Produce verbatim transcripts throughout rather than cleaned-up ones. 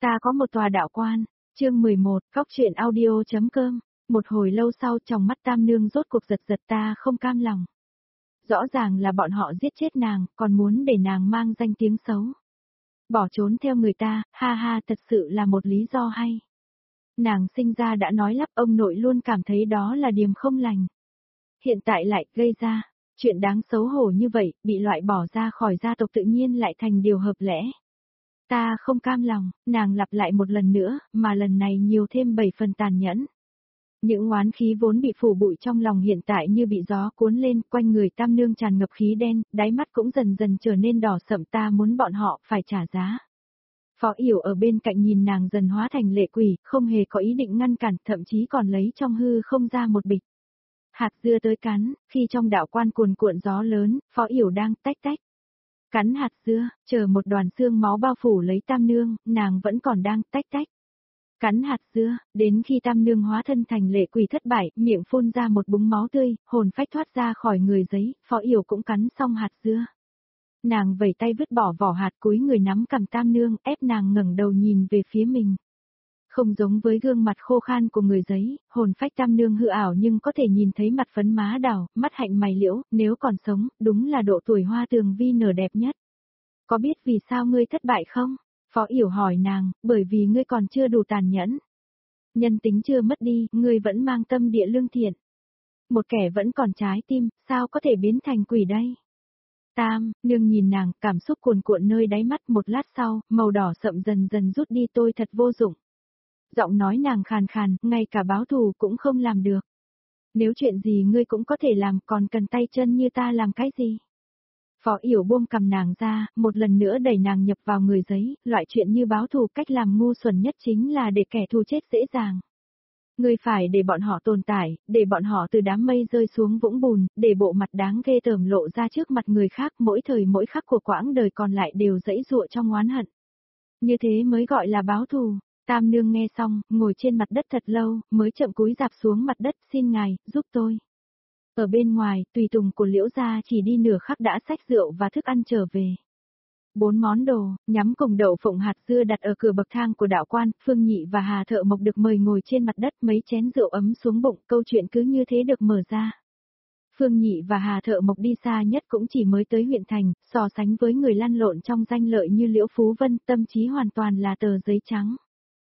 Ta có một tòa đạo quan, chương mười một, góc truyện audio.com, một hồi lâu sau trong mắt Tam Nương rốt cuộc giật giật ta không cam lòng. Rõ ràng là bọn họ giết chết nàng, còn muốn để nàng mang danh tiếng xấu. Bỏ trốn theo người ta, ha ha thật sự là một lý do hay. Nàng sinh ra đã nói lắp ông nội luôn cảm thấy đó là điềm không lành. Hiện tại lại gây ra, chuyện đáng xấu hổ như vậy, bị loại bỏ ra khỏi gia tộc tự nhiên lại thành điều hợp lẽ. Ta không cam lòng, nàng lặp lại một lần nữa, mà lần này nhiều thêm bảy phần tàn nhẫn. Những oán khí vốn bị phủ bụi trong lòng hiện tại như bị gió cuốn lên, quanh người Tam Nương tràn ngập khí đen, đáy mắt cũng dần dần trở nên đỏ sậm, ta muốn bọn họ phải trả giá. Phó Yểu ở bên cạnh nhìn nàng dần hóa thành lệ quỷ, không hề có ý định ngăn cản, thậm chí còn lấy trong hư không ra một bịch hạt dưa tới cắn, khi trong đạo quan cuồn cuộn gió lớn, Phó Yểu đang tách tách cắn hạt dưa, chờ một đoàn xương máu bao phủ lấy Tam Nương, nàng vẫn còn đang tách tách cắn hạt dưa, đến khi Tam Nương hóa thân thành lệ quỷ thất bại, miệng phun ra một búng máu tươi, hồn phách thoát ra khỏi người giấy, Phó Yểu cũng cắn xong hạt dưa. Nàng vẩy tay vứt bỏ vỏ hạt, cúi người nắm cằm Tam Nương, ép nàng ngẩng đầu nhìn về phía mình. Không giống với gương mặt khô khan của người giấy, hồn phách Tam Nương hư ảo nhưng có thể nhìn thấy mặt phấn má đào, mắt hạnh mày liễu, nếu còn sống, đúng là độ tuổi hoa tường vi nở đẹp nhất. Có biết vì sao ngươi thất bại không? Phó Yểu hỏi nàng, bởi vì ngươi còn chưa đủ tàn nhẫn. Nhân tính chưa mất đi, ngươi vẫn mang tâm địa lương thiện. Một kẻ vẫn còn trái tim, sao có thể biến thành quỷ đây? Tam, Nương nhìn nàng, cảm xúc cuồn cuộn nơi đáy mắt, một lát sau, màu đỏ sậm dần dần rút đi, tôi thật vô dụng. Giọng nói nàng khàn khàn, ngay cả báo thù cũng không làm được. Nếu chuyện gì ngươi cũng có thể làm, còn cần tay chân như ta làm cái gì? Phó Yểu buông cầm nàng ra, một lần nữa đẩy nàng nhập vào người giấy, loại chuyện như báo thù, cách làm ngu xuẩn nhất chính là để kẻ thù chết dễ dàng. Ngươi phải để bọn họ tồn tại, để bọn họ từ đám mây rơi xuống vũng bùn, để bộ mặt đáng ghê tởm lộ ra trước mặt người khác, mỗi thời mỗi khắc của quãng đời còn lại đều dẫy dụa trong oán hận. Như thế mới gọi là báo thù. Tam Nương nghe xong, ngồi trên mặt đất thật lâu, mới chậm cúi rạp xuống mặt đất, xin ngài, giúp tôi. Ở bên ngoài, tùy tùng của Liễu gia chỉ đi nửa khắc đã xách rượu và thức ăn trở về. Bốn món đồ, nhắm cùng đậu phụng hạt dưa đặt ở cửa bậc thang của đạo quan, Phương Nhị và Hà Thợ Mộc được mời ngồi trên mặt đất, mấy chén rượu ấm xuống bụng, câu chuyện cứ như thế được mở ra. Phương Nhị và Hà Thợ Mộc đi xa nhất cũng chỉ mới tới huyện thành, so sánh với người lăn lộn trong danh lợi như Liễu Phú Vân, tâm trí hoàn toàn là tờ giấy trắng.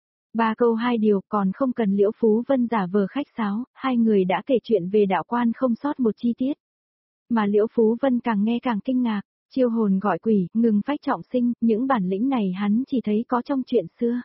Ba câu hai điều, còn không cần Liễu Phú Vân giả vờ khách sáo, hai người đã kể chuyện về đạo quan không sót một chi tiết. Mà Liễu Phú Vân càng nghe càng kinh ngạc, chiêu hồn gọi quỷ, ngừng phách trọng sinh, những bản lĩnh này hắn chỉ thấy có trong chuyện xưa.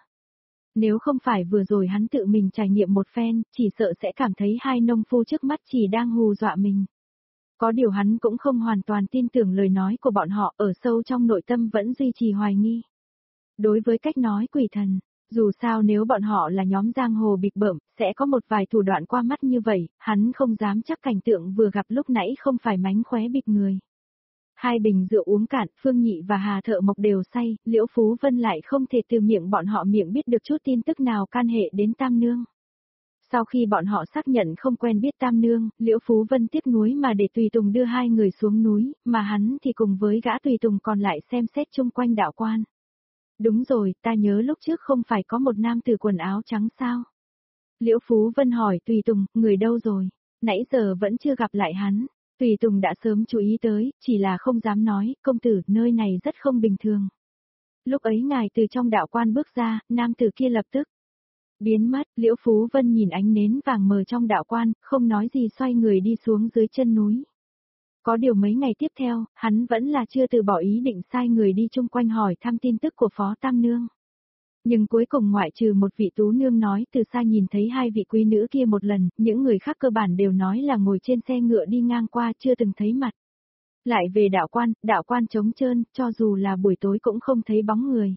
Nếu không phải vừa rồi hắn tự mình trải nghiệm một phen, chỉ sợ sẽ cảm thấy hai nông phu trước mắt chỉ đang hù dọa mình. Có điều hắn cũng không hoàn toàn tin tưởng lời nói của bọn họ, ở sâu trong nội tâm vẫn duy trì hoài nghi. Đối với cách nói quỷ thần, dù sao nếu bọn họ là nhóm giang hồ bịp bợm, sẽ có một vài thủ đoạn qua mắt như vậy, hắn không dám chắc cảnh tượng vừa gặp lúc nãy không phải mánh khóe bịp người. Hai bình rượu uống cạn, Phương Nhị và Hà Thợ Mộc đều say, Liễu Phú Vân lại không thể từ miệng bọn họ miệng biết được chút tin tức nào can hệ đến Tam Nương. Sau khi bọn họ xác nhận không quen biết Tam Nương, Liễu Phú Vân tiếc nuối mà để tùy tùng đưa hai người xuống núi, mà hắn thì cùng với gã tùy tùng còn lại xem xét chung quanh đạo quan. Đúng rồi, ta nhớ lúc trước không phải có một nam tử quần áo trắng sao? Liễu Phú Vân hỏi tùy tùng, người đâu rồi? Nãy giờ vẫn chưa gặp lại hắn. Tùy tùng đã sớm chú ý tới, chỉ là không dám nói, công tử, nơi này rất không bình thường. Lúc ấy ngài từ trong đạo quan bước ra, nam tử kia lập tức biến mất. Liễu Phú Vân nhìn ánh nến vàng mờ trong đạo quan, không nói gì xoay người đi xuống dưới chân núi. Có điều mấy ngày tiếp theo, hắn vẫn là chưa từ bỏ ý định sai người đi chung quanh hỏi thăm tin tức của Phó Tam Nương. Nhưng cuối cùng ngoại trừ một vị tú nương nói từ xa nhìn thấy hai vị quý nữ kia một lần, những người khác cơ bản đều nói là ngồi trên xe ngựa đi ngang qua chưa từng thấy mặt. Lại về đạo quan, đạo quan trống trơn, cho dù là buổi tối cũng không thấy bóng người.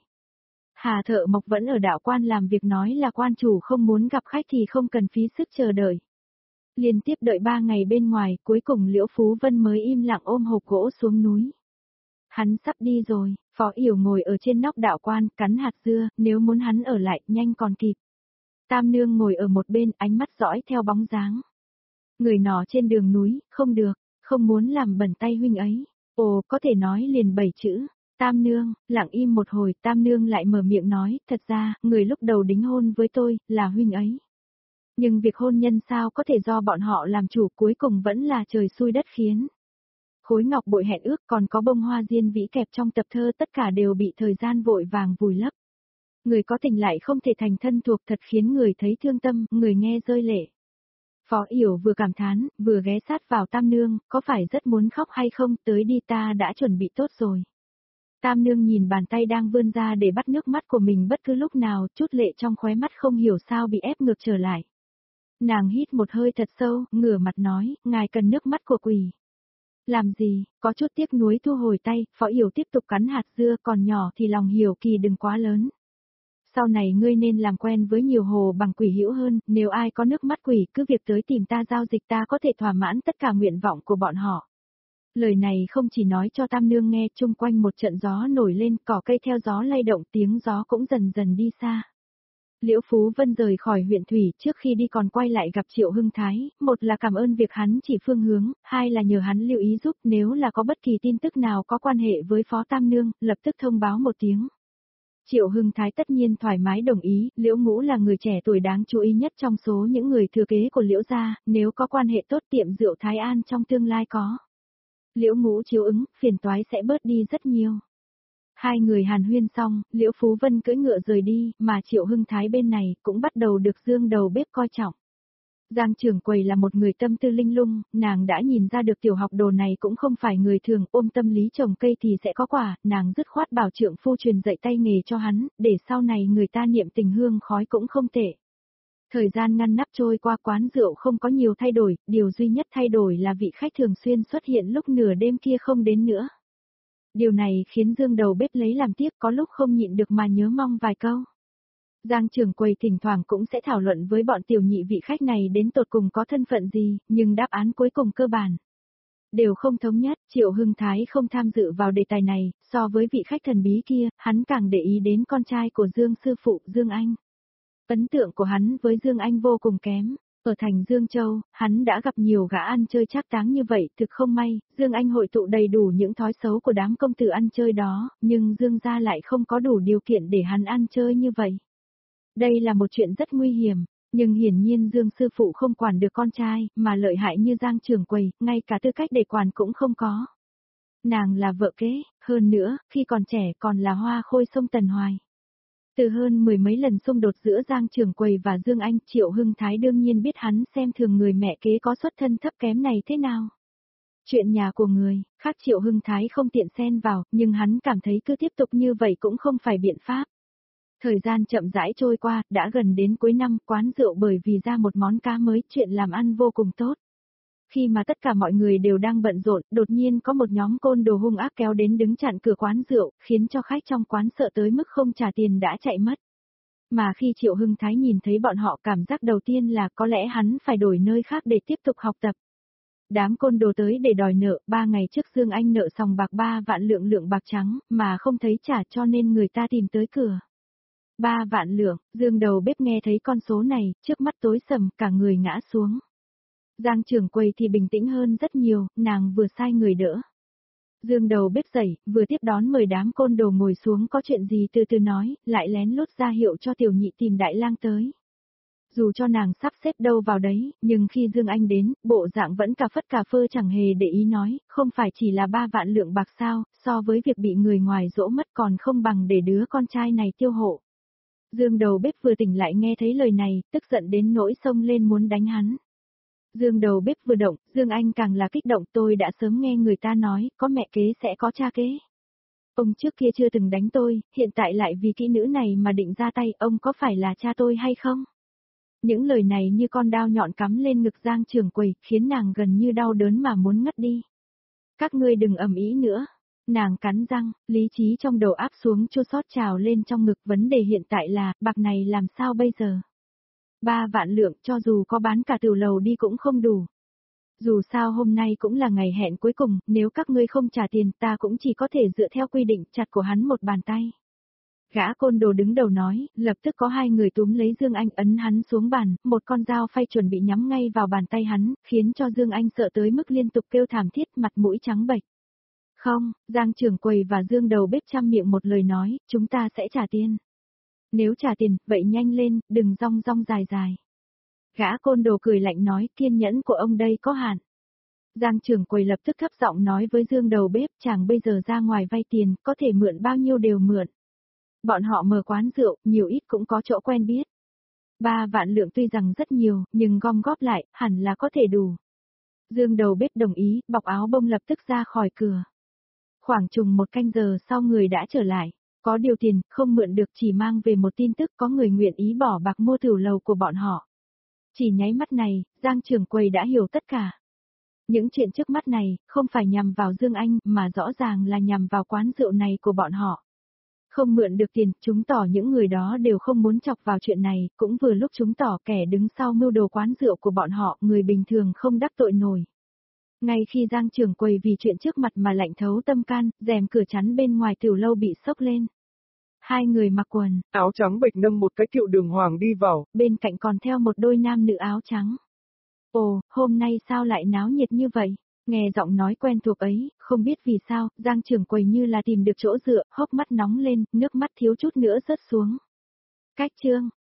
Hà Thợ Mộc vẫn ở đạo quan làm việc, nói là quan chủ không muốn gặp khách thì không cần phí sức chờ đợi. Liên tiếp đợi ba ngày bên ngoài, cuối cùng Liễu Phú Vân mới im lặng ôm hộp gỗ xuống núi. Hắn sắp đi rồi, Phó Yểu ngồi ở trên nóc đạo quan, cắn hạt dưa, nếu muốn hắn ở lại, nhanh còn kịp. Tam Nương ngồi ở một bên, ánh mắt dõi theo bóng dáng. Người nọ trên đường núi, không được, không muốn làm bẩn tay huynh ấy. Ồ, có thể nói liền bảy chữ. Tam nương, lặng im một hồi, Tam nương lại mở miệng nói, thật ra, người lúc đầu đính hôn với tôi, là huynh ấy. Nhưng việc hôn nhân sao có thể do bọn họ làm chủ, cuối cùng vẫn là trời xui đất khiến. Khối ngọc bội hẹn ước còn có bông hoa diên vĩ kẹp trong tập thơ, tất cả đều bị thời gian vội vàng vùi lấp. Người có tình lại không thể thành thân thuộc, thật khiến người thấy thương tâm, người nghe rơi lệ. Phó Yểu vừa cảm thán, vừa ghé sát vào Tam nương, có phải rất muốn khóc hay không, tới đi, ta đã chuẩn bị tốt rồi. Tam nương nhìn bàn tay đang vươn ra để bắt nước mắt của mình bất cứ lúc nào, chút lệ trong khóe mắt không hiểu sao bị ép ngược trở lại. Nàng hít một hơi thật sâu, ngửa mặt nói, ngài cần nước mắt của quỷ. Làm gì, có chút tiếc nuối thu hồi tay, Phó Yểu tiếp tục cắn hạt dưa, còn nhỏ thì lòng hiểu kỳ đừng quá lớn. Sau này ngươi nên làm quen với nhiều hồ bằng quỷ hữu hơn, nếu ai có nước mắt quỷ cứ việc tới tìm ta giao dịch, ta có thể thỏa mãn tất cả nguyện vọng của bọn họ. Lời này không chỉ nói cho Tam nương nghe, chung quanh một trận gió nổi lên, cỏ cây theo gió lay động, tiếng gió cũng dần dần đi xa. Liễu Phú Vân rời khỏi huyện Thủy, trước khi đi còn quay lại gặp Triệu Hưng Thái, một là cảm ơn việc hắn chỉ phương hướng, hai là nhờ hắn lưu ý giúp, nếu là có bất kỳ tin tức nào có quan hệ với Phó Tam nương, lập tức thông báo một tiếng. Triệu Hưng Thái tất nhiên thoải mái đồng ý, Liễu Ngũ là người trẻ tuổi đáng chú ý nhất trong số những người thừa kế của Liễu gia, nếu có quan hệ tốt tiệm rượu Thái An trong tương lai có. Liễu Ngũ chiếu ứng, phiền toái sẽ bớt đi rất nhiều. Hai người hàn huyên xong, Liễu Phú Vân cưỡi ngựa rời đi, mà Triệu Hưng Thái bên này cũng bắt đầu được Dương đầu bếp coi trọng. Giang trưởng quầy là một người tâm tư linh lung, nàng đã nhìn ra được tiểu học đồ này cũng không phải người thường, ôm tâm lý trồng cây thì sẽ có quả, nàng dứt khoát bảo trượng phu truyền dạy tay nghề cho hắn, để sau này người ta niệm tình hương khói cũng không tệ. Thời gian ngăn nắp trôi qua, quán rượu không có nhiều thay đổi, điều duy nhất thay đổi là vị khách thường xuyên xuất hiện lúc nửa đêm kia không đến nữa. Điều này khiến Dương đầu bếp lấy làm tiếc, có lúc không nhịn được mà nhớ mong vài câu. Giang trưởng quầy thỉnh thoảng cũng sẽ thảo luận với bọn tiểu nhị vị khách này đến tột cùng có thân phận gì, nhưng đáp án cuối cùng cơ bản đều không thống nhất. Triệu Hưng Thái không tham dự vào đề tài này, so với vị khách thần bí kia, hắn càng để ý đến con trai của Dương sư phụ, Dương Anh. Ấn tượng của hắn với Dương Anh vô cùng kém. Ở thành Dương Châu, hắn đã gặp nhiều gã ăn chơi trác táng như vậy, thực không may, Dương Anh hội tụ đầy đủ những thói xấu của đám công tử ăn chơi đó, nhưng Dương gia lại không có đủ điều kiện để hắn ăn chơi như vậy. Đây là một chuyện rất nguy hiểm, nhưng hiển nhiên Dương sư phụ không quản được con trai, mà lợi hại như Giang trưởng quầy, ngay cả tư cách để quản cũng không có. Nàng là vợ kế, hơn nữa, khi còn trẻ còn là hoa khôi sông Tần Hoài. Từ hơn mười mấy lần xung đột giữa Giang trưởng quầy và Dương Anh, Triệu Hưng Thái đương nhiên biết hắn xem thường người mẹ kế có xuất thân thấp kém này thế nào. Chuyện nhà của người, khác Triệu Hưng Thái không tiện xen vào, nhưng hắn cảm thấy cứ tiếp tục như vậy cũng không phải biện pháp. Thời gian chậm rãi trôi qua, đã gần đến cuối năm, quán rượu bởi vì ra một món cá mới, chuyện làm ăn vô cùng tốt. Khi mà tất cả mọi người đều đang bận rộn, đột nhiên có một nhóm côn đồ hung ác kéo đến đứng chặn cửa quán rượu, khiến cho khách trong quán sợ tới mức không trả tiền đã chạy mất. Mà khi Triệu Hưng Thái nhìn thấy bọn họ, cảm giác đầu tiên là có lẽ hắn phải đổi nơi khác để tiếp tục học tập. Đám côn đồ tới để đòi nợ, ba ngày trước Dương Anh nợ sòng bạc ba vạn lượng lượng bạc trắng, mà không thấy trả cho nên người ta tìm tới cửa. Ba vạn lượng, Dương đầu bếp nghe thấy con số này, trước mắt tối sầm, cả người ngã xuống. Giang trưởng quầy thì bình tĩnh hơn rất nhiều, nàng vừa sai người đỡ. Dương đầu bếp dậy, vừa tiếp đón mời đám côn đồ ngồi xuống, có chuyện gì từ từ nói, lại lén lút ra hiệu cho tiểu nhị tìm đại lang tới. Dù cho nàng sắp xếp đâu vào đấy, nhưng khi Dương Anh đến, bộ dạng vẫn cà phất cà phơ chẳng hề để ý nói, không phải chỉ là ba vạn lượng bạc sao, so với việc bị người ngoài dỗ mất còn không bằng để đứa con trai này tiêu hộ. Dương đầu bếp vừa tỉnh lại nghe thấy lời này, tức giận đến nỗi xông lên muốn đánh hắn. Dương đầu bếp vừa động, Dương Anh càng là kích động, tôi đã sớm nghe người ta nói, có mẹ kế sẽ có cha kế. Ông trước kia chưa từng đánh tôi, hiện tại lại vì kỹ nữ này mà định ra tay, ông có phải là cha tôi hay không? Những lời này như con dao nhọn cắm lên ngực Giang trưởng quầy, khiến nàng gần như đau đớn mà muốn ngất đi. Các ngươi đừng ầm ĩ nữa. Nàng cắn răng, lý trí trong đầu áp xuống chua xót trào lên trong ngực, vấn đề hiện tại là, bạc này làm sao bây giờ? Ba vạn lượng, cho dù có bán cả tửu lầu đi cũng không đủ. Dù sao hôm nay cũng là ngày hẹn cuối cùng, nếu các ngươi không trả tiền ta cũng chỉ có thể dựa theo quy định chặt của hắn một bàn tay. Gã côn đồ đứng đầu nói, lập tức có hai người túm lấy Dương Anh ấn hắn xuống bàn, một con dao phay chuẩn bị nhắm ngay vào bàn tay hắn, khiến cho Dương Anh sợ tới mức liên tục kêu thảm thiết, mặt mũi trắng bệch. Không, Giang trưởng quầy và Dương đầu bếp chăm miệng một lời nói, chúng ta sẽ trả tiền. Nếu trả tiền, vậy nhanh lên, đừng rong rong dài dài. Gã côn đồ cười lạnh nói, kiên nhẫn của ông đây có hạn. Giang trưởng quầy lập tức thấp giọng nói với Dương đầu bếp, chàng bây giờ ra ngoài vay tiền, có thể mượn bao nhiêu đều mượn. Bọn họ mở quán rượu, nhiều ít cũng có chỗ quen biết. Ba vạn lượng tuy rằng rất nhiều, nhưng gom góp lại, hẳn là có thể đủ. Dương đầu bếp đồng ý, bọc áo bông lập tức ra khỏi cửa. Khoảng chừng một canh giờ sau người đã trở lại. Có điều tiền, không mượn được, chỉ mang về một tin tức có người nguyện ý bỏ bạc mua tiểu lầu của bọn họ. Chỉ nháy mắt này, Giang trưởng quầy đã hiểu tất cả. Những chuyện trước mắt này, không phải nhằm vào Dương Anh, mà rõ ràng là nhằm vào quán rượu này của bọn họ. Không mượn được tiền, chứng tỏ những người đó đều không muốn chọc vào chuyện này, cũng vừa lúc chứng tỏ kẻ đứng sau mưu đồ quán rượu của bọn họ, người bình thường không đắc tội nổi. Ngay khi Giang trưởng quầy vì chuyện trước mặt mà lạnh thấu tâm can, rèm cửa chắn bên ngoài tiểu lâu bị xốc lên. Hai người mặc quần áo trắng bệch nâng một cái kiệu đường hoàng đi vào. Bên cạnh còn theo một đôi nam nữ áo trắng. Ồ, hôm nay sao lại náo nhiệt như vậy? Nghe giọng nói quen thuộc ấy, không biết vì sao, Giang trưởng quầy như là tìm được chỗ dựa, hốc mắt nóng lên, nước mắt thiếu chút nữa rớt xuống. Cách chương